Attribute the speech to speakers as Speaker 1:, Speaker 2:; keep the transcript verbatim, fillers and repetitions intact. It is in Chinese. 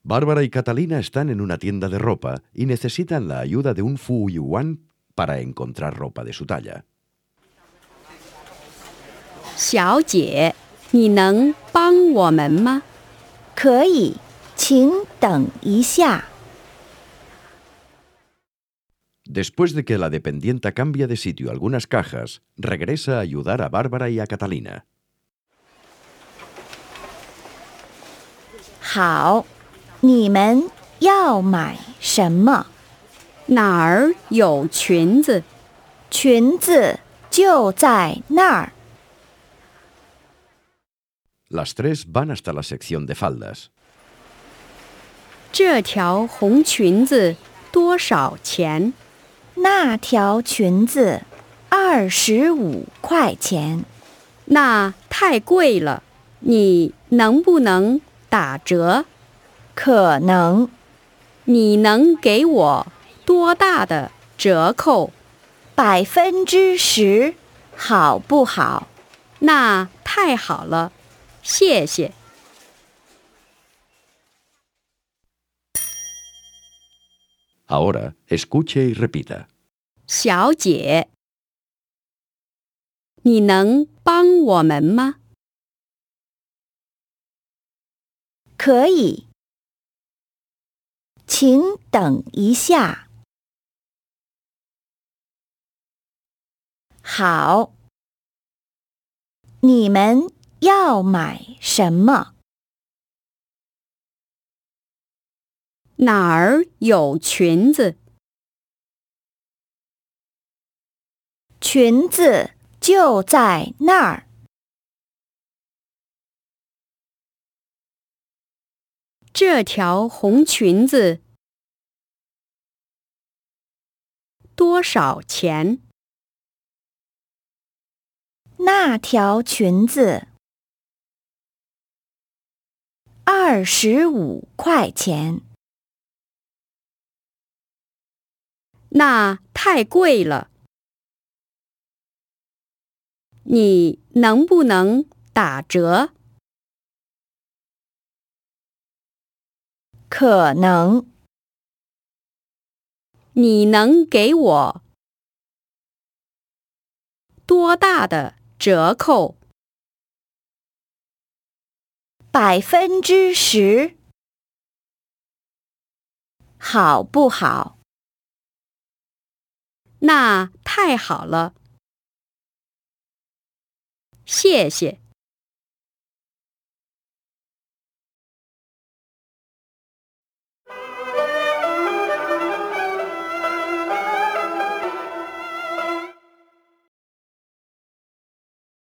Speaker 1: Bárbara y Catalina están en una tienda de ropa y necesitan la ayuda de un fuyuan para encontrar ropa de su talla.
Speaker 2: 小姐，你能帮我们吗？
Speaker 3: 可以，请等一下。
Speaker 1: Después de que la dependienta cambia de sitio algunas cajas, regresa a ayudar a Bárbara y a Catalina.
Speaker 3: 好，你们要买什么？
Speaker 2: 哪儿有裙子？
Speaker 3: 裙子就在那儿。
Speaker 1: Las tres van hasta la sección de faldas.
Speaker 2: 这条红裙子多少钱？
Speaker 3: 那条裙子二十五块钱。
Speaker 2: 那太贵了，你能不能打折？
Speaker 3: 可能。
Speaker 2: 你能给我多大的折扣？
Speaker 3: 百分之十，好不好？
Speaker 2: 那太好了，谢谢。
Speaker 1: Ahora, escuche y repita.
Speaker 2: 小姐，你能帮我们吗？
Speaker 3: 可以，请等一下。 好，你们要买什么？
Speaker 2: 哪儿有裙子？
Speaker 3: 裙子就在那儿。
Speaker 2: 这条红裙子多少钱？
Speaker 3: 那条裙子二十五块钱。
Speaker 2: 那太贵了，你能不能打折？
Speaker 3: 可能。
Speaker 2: 你能给我多大的折扣？
Speaker 3: 百分之十，好不好？
Speaker 2: 那太好了，谢谢。